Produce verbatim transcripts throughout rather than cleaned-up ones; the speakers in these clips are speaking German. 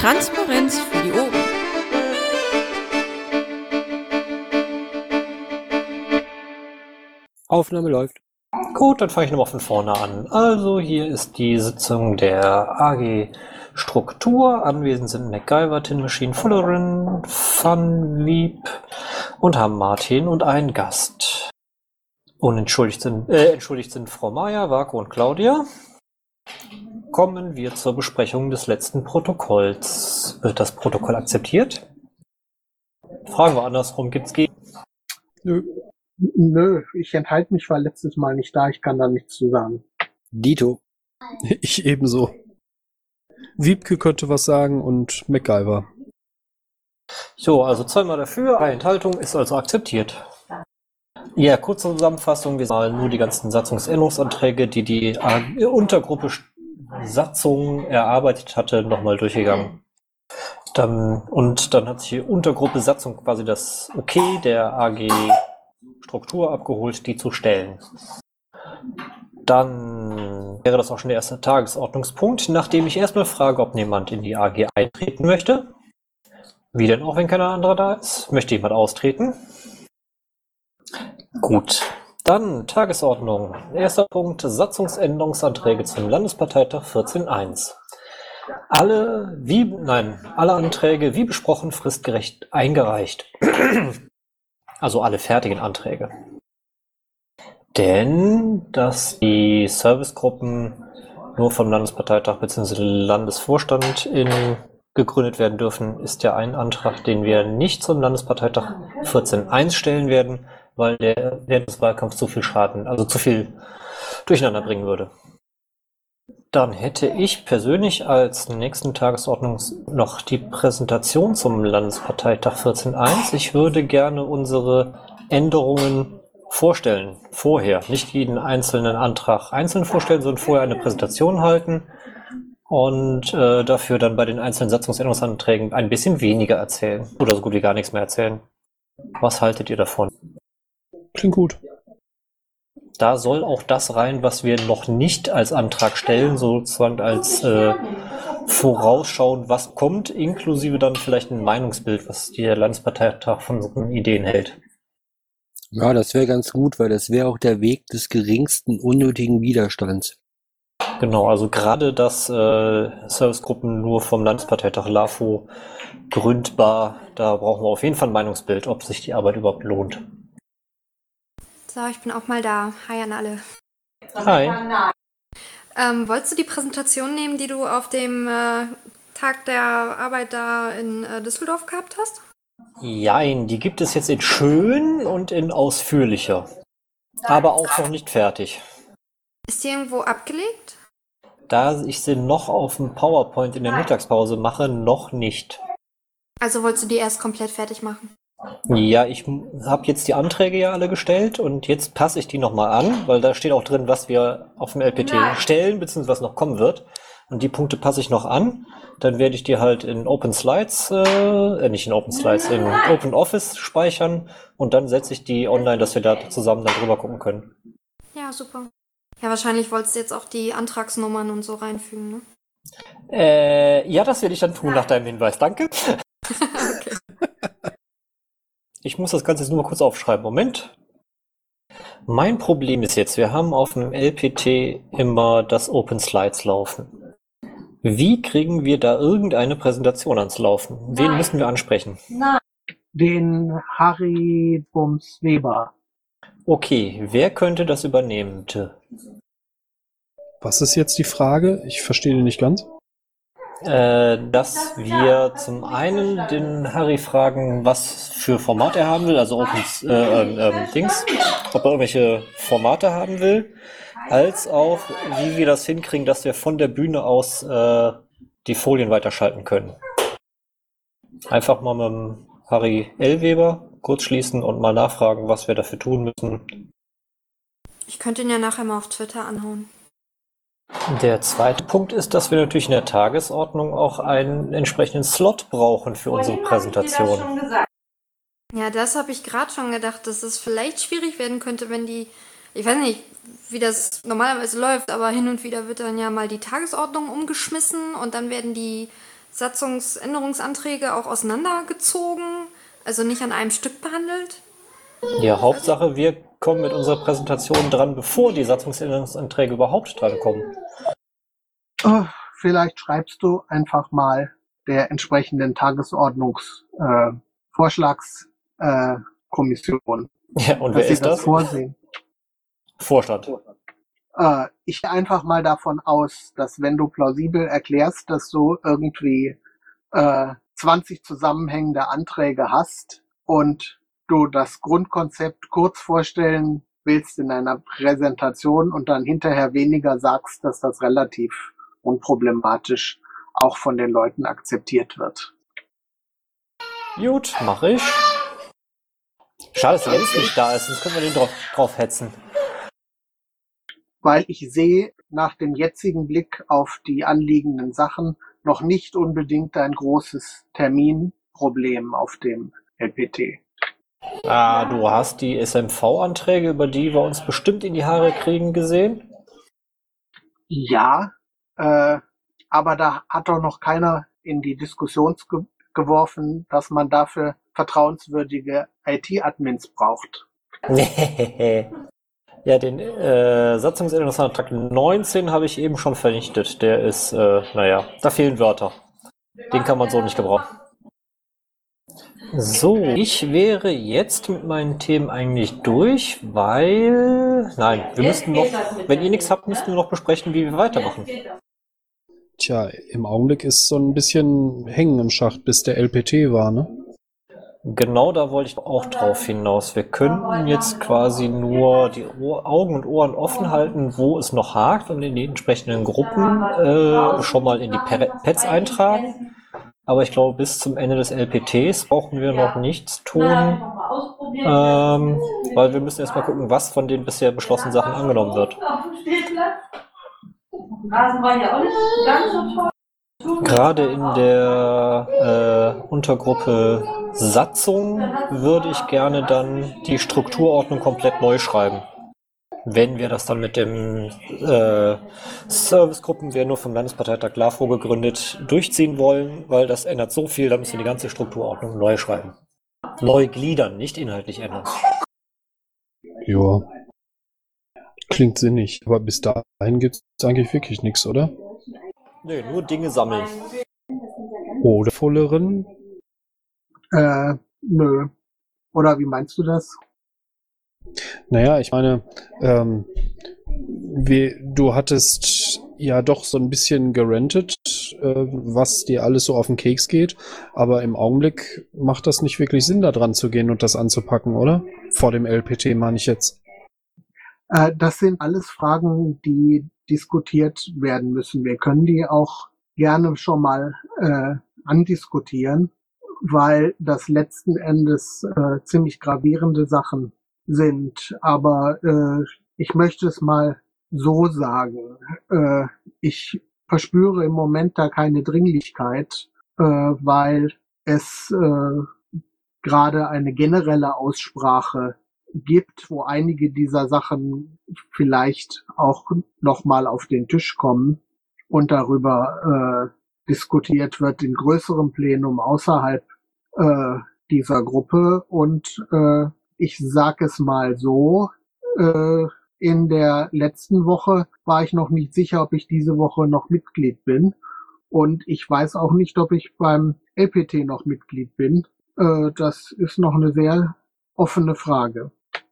Transparenz für die Ohren. Aufnahme läuft. Gut, dann fange ich nochmal von vorne an. Also hier ist die Sitzung der A G Struktur. Anwesend sind MacGyver, Tin Machine, Fullerin, Funweep und haben Martin und einen Gast. Unentschuldigt sind, äh, entschuldigt sind Frau Meier, Vako und Claudia. Kommen wir zur Besprechung des letzten Protokolls. Wird das Protokoll akzeptiert? Fragen wir andersrum, gibt's Gegen? Nö. Nö, ich enthalte mich, war letztes Mal nicht da, ich kann da nichts zu sagen. Dito. Ich ebenso. Wiebke könnte was sagen und MacGyver. So, also zweimal dafür, eine Enthaltung ist also akzeptiert. Ja, kurze Zusammenfassung, wir mal nur die ganzen Satzungsänderungsanträge, die die äh, Untergruppe Satzung erarbeitet hatte, nochmal durchgegangen. Dann, und dann hat sich die Untergruppe Satzung quasi das Okay der A G Struktur abgeholt, die zu stellen. Dann wäre das auch schon der erste Tagesordnungspunkt, nachdem ich erstmal frage, ob jemand in die A G eintreten möchte. Wie denn auch, wenn keiner anderer da ist? Möchte jemand austreten? Gut. Dann Tagesordnung. Erster Punkt, Satzungsänderungsanträge zum Landesparteitag vierzehn Punkt eins. Alle, wie, nein, alle Anträge, wie besprochen, fristgerecht eingereicht. Also alle fertigen Anträge. Denn, dass die Servicegruppen nur vom Landesparteitag bzw. Landesvorstand in, gegründet werden dürfen, ist ja ein Antrag, den wir nicht zum Landesparteitag vierzehn Punkt eins stellen werden, weil der während des Wahlkampfs zu viel Schaden, also zu viel durcheinander bringen würde. Dann hätte ich persönlich als nächsten Tagesordnung noch die Präsentation zum Landesparteitag vierzehn Punkt eins. Ich würde gerne unsere Änderungen vorstellen, vorher. Nicht jeden einzelnen Antrag einzeln vorstellen, sondern vorher eine Präsentation halten und äh, dafür dann bei den einzelnen Satzungsänderungsanträgen ein bisschen weniger erzählen oder so gut wie gar nichts mehr erzählen. Was haltet ihr davon? Klingt gut. Da soll auch das rein, was wir noch nicht als Antrag stellen, sozusagen als äh, Vorausschauen, was kommt, inklusive dann vielleicht ein Meinungsbild, was der Landesparteitag von unseren Ideen hält. Ja, das wäre ganz gut, weil das wäre auch der Weg des geringsten unnötigen Widerstands. Genau, also gerade dass äh, Servicegruppen nur vom Landesparteitag LAFO gründbar, da brauchen wir auf jeden Fall ein Meinungsbild, ob sich die Arbeit überhaupt lohnt. So, ich bin auch mal da. Hi an alle. Hi. Ähm, wolltest du die Präsentation nehmen, die du auf dem äh, Tag der Arbeit da in äh, Düsseldorf gehabt hast? Jein, die gibt es jetzt in schön und in ausführlicher, aber auch noch nicht fertig. Ist die irgendwo abgelegt? Da ich sie noch auf dem PowerPoint in der Mittagspause mache, noch nicht. Also wolltest du die erst komplett fertig machen? Ja, ich habe jetzt die Anträge ja alle gestellt und jetzt passe ich die nochmal an, weil da steht auch drin, was wir auf dem L P T stellen, beziehungsweise was noch kommen wird. Und die Punkte passe ich noch an. Dann werde ich die halt in Open Slides, äh, nicht in Open Slides, in Open Office speichern und dann setze ich die online, dass wir da zusammen dann drüber gucken können. Ja, super. Ja, wahrscheinlich wolltest du jetzt auch die Antragsnummern und so reinfügen, ne? Äh, ja, das werde ich dann tun nach deinem Hinweis. Danke. Okay. Ich muss das Ganze jetzt nur mal kurz aufschreiben. Moment. Mein Problem ist jetzt, wir haben auf dem L P T immer das Open Slides laufen. Wie kriegen wir da irgendeine Präsentation ans Laufen? Wen Nein. müssen wir ansprechen? Nein. Den Harry Bums Weber. Okay, wer könnte das übernehmen? Was ist jetzt die Frage? Ich verstehe die nicht ganz. Äh, dass wir zum einen den Harry fragen, was für Format er haben will, also Open äh, äh, Dings, ob er irgendwelche Formate haben will, als auch wie wir das hinkriegen, dass wir von der Bühne aus äh, die Folien weiterschalten können. Einfach mal mit dem Harry L. Weber kurz schließen und mal nachfragen, was wir dafür tun müssen. Ich könnte ihn ja nachher mal auf Twitter anhauen. Der zweite Punkt ist, dass wir natürlich in der Tagesordnung auch einen entsprechenden Slot brauchen für unsere Präsentation. Ja, das habe ich gerade schon gedacht, dass es vielleicht schwierig werden könnte, wenn die, ich weiß nicht, wie das normalerweise läuft, aber hin und wieder wird dann ja mal die Tagesordnung umgeschmissen und dann werden die Satzungsänderungsanträge auch auseinandergezogen, also nicht an einem Stück behandelt? Ja, Hauptsache, wir kommen mit unserer Präsentation dran, bevor die Satzungsänderungsanträge überhaupt drankommen. Oh, vielleicht schreibst du einfach mal der entsprechenden Tagesordnungsvorschlagskommission, äh, Ja, und dass wer sie ist das das? vorsehen. Vorstand. Äh, ich gehe einfach mal davon aus, dass wenn du plausibel erklärst, dass du irgendwie äh, zwanzig zusammenhängende Anträge hast und du das Grundkonzept kurz vorstellen willst in einer Präsentation und dann hinterher weniger sagst, dass das relativ unproblematisch auch von den Leuten akzeptiert wird. Gut, mache ich. Schade, dass Jens nicht da ist, sonst können wir den drauf, drauf hetzen. Weil ich sehe nach dem jetzigen Blick auf die anliegenden Sachen noch nicht unbedingt ein großes Terminproblem auf dem L P T. Ah, du hast die S M V-Anträge, über die wir uns bestimmt in die Haare kriegen, gesehen? Ja, äh, aber da hat doch noch keiner in die Diskussion ge geworfen, dass man dafür vertrauenswürdige I T-Admins braucht. Ja, den äh, Satzungsänderungsantrag neunzehn habe ich eben schon vernichtet. Der ist, äh, naja, da fehlen Wörter. Den kann man so nicht gebrauchen. So, ich wäre jetzt mit meinen Themen eigentlich durch, weil... Nein, wir müssten noch, wenn ihr nichts habt, müssten wir noch besprechen, wie wir weitermachen. Tja, im Augenblick ist so ein bisschen hängen im Schacht, bis der L P T war, ne? Genau, da wollte ich auch drauf hinaus. Wir könnten jetzt quasi nur die Ohr, Augen und Ohren offen halten, wo es noch hakt und in die entsprechenden Gruppen äh, schon mal in die Pets eintragen. Aber ich glaube, bis zum Ende des L P Ts brauchen wir noch nichts tun, ähm, weil wir müssen erstmal gucken, was von den bisher beschlossenen Sachen angenommen wird. Gerade in der äh, Untergruppe Satzung würde ich gerne dann die Strukturordnung komplett neu schreiben. Wenn wir das dann mit dem äh, Servicegruppen, wir nur vom Landesparteitag LAFO gegründet, durchziehen wollen, weil das ändert so viel, da müssen wir die ganze Strukturordnung neu schreiben. Neu gliedern, nicht inhaltlich ändern. Ja. Klingt sinnig. Aber bis dahin gibt es eigentlich wirklich nichts, oder? Nee, nur Dinge sammeln. Oder volleren? Äh, nö. Oder wie meinst du das? Naja, ich meine, ähm, wie, du hattest ja doch so ein bisschen gerentet, äh, was dir alles so auf den Keks geht, aber im Augenblick macht das nicht wirklich Sinn, da dran zu gehen und das anzupacken, oder? Vor dem L P T meine ich jetzt. Äh, das sind alles Fragen, die diskutiert werden müssen. Wir können die auch gerne schon mal äh, andiskutieren, weil das letzten Endes äh, ziemlich gravierende Sachen sind. Aber äh, ich möchte es mal so sagen. Äh, ich verspüre im Moment da keine Dringlichkeit, äh, weil es äh, gerade eine generelle Aussprache gibt, wo einige dieser Sachen vielleicht auch nochmal auf den Tisch kommen und darüber äh, diskutiert wird in größerem Plenum außerhalb äh, dieser Gruppe. Und äh, ich sage es mal so, äh, in der letzten Woche war ich noch nicht sicher, ob ich diese Woche noch Mitglied bin. Und ich weiß auch nicht, ob ich beim L P T noch Mitglied bin. Äh, das ist noch eine sehr offene Frage.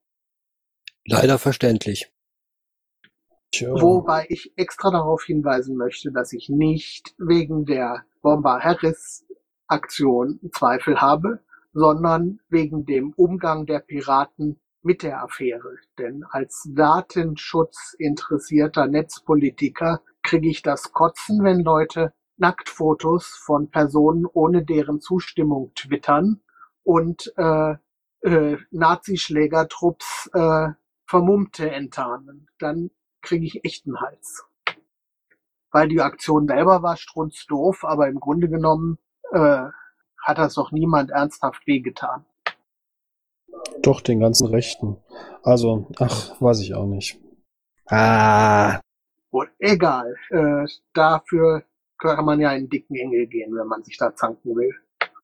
Leider verständlich. Tja. Wobei ich extra darauf hinweisen möchte, dass ich nicht wegen der Bomber Harris Aktion Zweifel habe, sondern wegen dem Umgang der Piraten mit der Affäre. Denn als datenschutzinteressierter Netzpolitiker kriege ich das Kotzen, wenn Leute Nacktfotos von Personen ohne deren Zustimmung twittern und äh, äh, Nazischlägertrupps äh, Vermummte enttarnen. Dann kriege ich echt einen Hals. Weil die Aktion selber war strunzdoof, aber im Grunde genommen äh, hat das doch niemand ernsthaft wehgetan. Doch, den ganzen Rechten. Also, ach, weiß ich auch nicht. Ah, Und egal, äh, dafür kann man ja in dicken Engel gehen, wenn man sich da zanken will.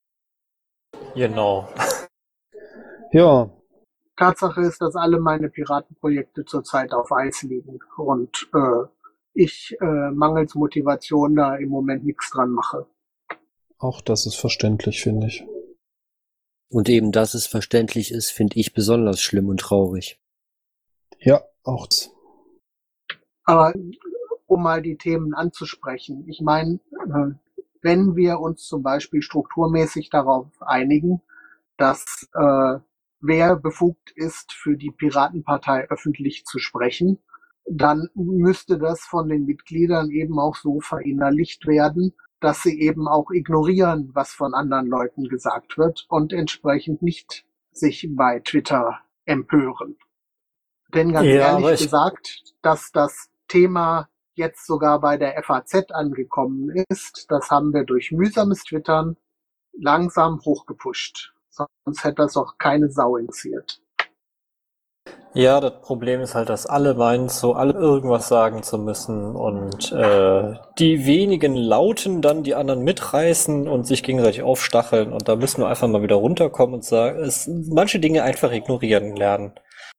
Genau. Ja, Tatsache ist, dass alle meine Piratenprojekte zurzeit auf Eis liegen und äh, ich äh, mangels Motivation da im Moment nichts dran mache. auch das ist verständlich, finde ich. Und eben, dass es verständlich ist, finde ich besonders schlimm und traurig. Ja, auch das. Aber um mal die Themen anzusprechen, ich meine, äh, wenn wir uns zum Beispiel strukturmäßig darauf einigen, dass äh, wer befugt ist, für die Piratenpartei öffentlich zu sprechen, dann müsste das von den Mitgliedern eben auch so verinnerlicht werden, dass sie eben auch ignorieren, was von anderen Leuten gesagt wird und entsprechend nicht sich bei Twitter empören. Denn ganz Ja, aber ehrlich ich- gesagt, dass das Thema jetzt sogar bei der F A Z angekommen ist, das haben wir durch mühsames Twittern langsam hochgepusht. Sonst hätte das auch keine Sau interessiert. Ja, das Problem ist halt, dass alle meinen, so alle irgendwas sagen zu müssen und äh, die wenigen Lauten dann die anderen mitreißen und sich gegenseitig aufstacheln und da müssen wir einfach mal wieder runterkommen und sagen, es, manche Dinge einfach ignorieren lernen.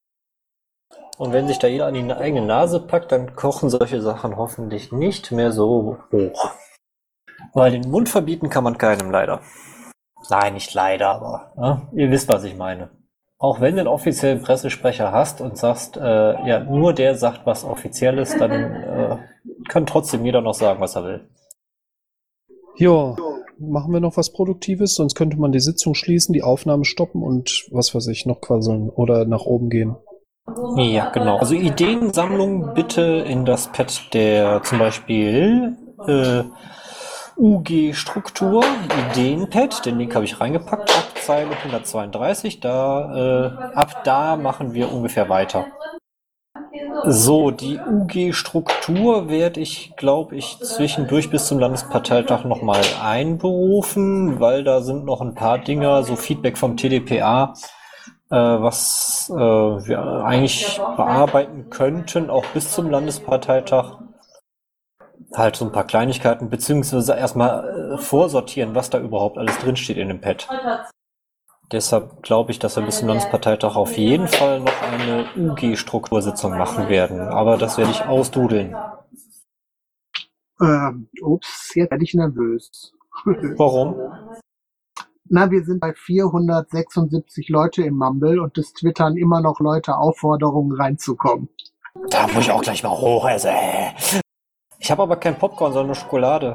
Und wenn sich da jeder an die eigene Nase packt, dann kochen solche Sachen hoffentlich nicht mehr so hoch. Weil den Mund verbieten kann man keinem leider. Nein, nicht leider, aber ne? Ihr wisst, was ich meine. Auch wenn du einen offiziellen Pressesprecher hast und sagst, äh, ja, nur der sagt, was offiziell ist, dann äh, kann trotzdem jeder noch sagen, was er will. Ja, machen wir noch was Produktives, sonst könnte man die Sitzung schließen, die Aufnahme stoppen und was weiß ich, noch quasseln oder nach oben gehen. Ja, genau. Also Ideensammlung bitte in das Pad der zum Beispiel äh, U G-Struktur, Ideenpad, den Link habe ich reingepackt, ab Zeile hundertzweiunddreißig, da, äh, ab da machen wir ungefähr weiter. So, die U G-Struktur werde ich, glaube ich, zwischendurch bis zum Landesparteitag nochmal einberufen, weil da sind noch ein paar Dinger, so Feedback vom T D P A, äh, was äh, wir eigentlich bearbeiten könnten, auch bis zum Landesparteitag. Halt so ein paar Kleinigkeiten, beziehungsweise erstmal äh, vorsortieren, was da überhaupt alles drinsteht in dem Pad. Deshalb glaube ich, dass wir bis zum Landesparteitag auf jeden Fall noch eine U G-Struktursitzung machen werden. Aber das werde ich ausdudeln. Ähm, ups, jetzt werde ich nervös. Warum? Na, wir sind bei vierhundertsechsundsiebzig Leute im Mumble und es twittern immer noch Leute Aufforderungen reinzukommen. Da muss ich auch gleich mal hoch. Also, äh. Ich habe aber kein Popcorn, sondern nur Schokolade.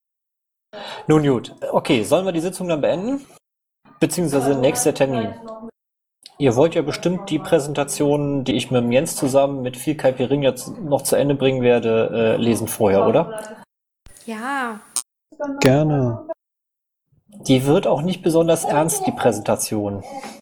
Nun gut. Okay, sollen wir die Sitzung dann beenden? Beziehungsweise nächster Termin. Ihr wollt ja bestimmt die Präsentation, die ich mit dem Jens zusammen mit viel Caipirinha jetzt noch zu Ende bringen werde, äh, lesen vorher, oder? Ja, Gerne. Die wird auch nicht besonders ernst, die Präsentation.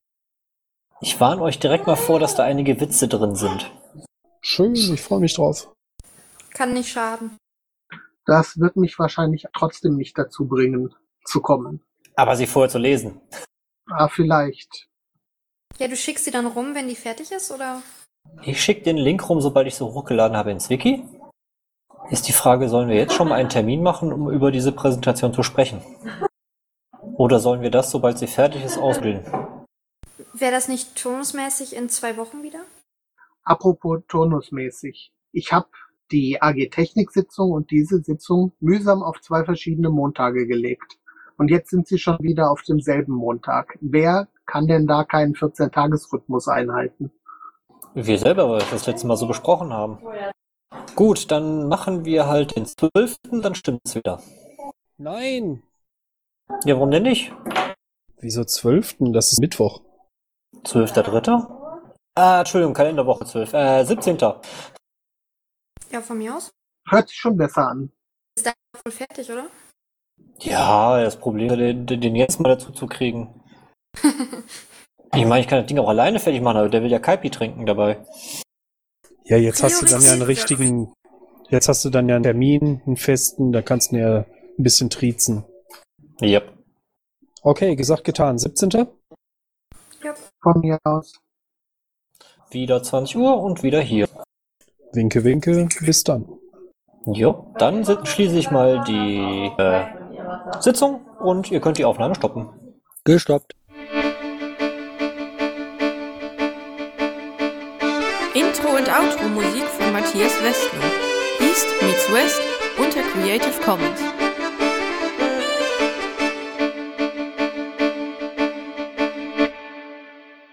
Ich warne euch direkt mal vor, dass da einige Witze drin sind. Schön, ich freue mich drauf. kann nicht schaden. Das wird mich wahrscheinlich trotzdem nicht dazu bringen, zu kommen. Aber sie vorher zu lesen. Ah, vielleicht. Ja, du schickst sie dann rum, wenn die fertig ist, oder? Ich schicke den Link rum, sobald ich so hochgeladen habe ins Wiki. Ist die Frage, sollen wir jetzt schon mal einen Termin machen, um über diese Präsentation zu sprechen? Oder sollen wir das, sobald sie fertig ist, ausbilden? Wäre das nicht turnusmäßig in zwei Wochen wieder? Apropos turnusmäßig. Ich habe die A G-Technik-Sitzung und diese Sitzung mühsam auf zwei verschiedene Montage gelegt. Und jetzt sind sie schon wieder auf demselben Montag. Wer kann denn da keinen vierzehn-Tages-Rhythmus einhalten? Wir selber, weil wir das letzte Mal so besprochen haben. Gut, dann machen wir halt den zwölften, dann stimmt's wieder. Nein! Ja, warum denn nicht? Wieso zwölften? Das ist Mittwoch. zwölfter dritter Ah, Entschuldigung, Kalenderwoche zwölf. Äh, siebzehnter Ja, von mir aus. Hört sich schon besser an. Ist da wohl fertig, oder? Ja, das Problem ist, den, den jetzt mal dazu zu kriegen. Ich meine, ich kann das Ding auch alleine fertig machen, aber der will ja Kaipi trinken dabei. Ja, jetzt hast du dann ja einen richtigen, jetzt hast du dann ja einen Termin, einen festen, da kannst du ja ein bisschen triezen. Yep. Okay, gesagt, getan. siebzehnter Ja. Von mir aus. Wieder zwanzig Uhr und wieder hier. Winke, winke, bis dann. Jo, dann si- schließe ich mal die äh, Sitzung und ihr könnt die Aufnahme stoppen. Gestoppt. Intro und Outro Musik von Matthias Westner. East meets West unter Creative Commons.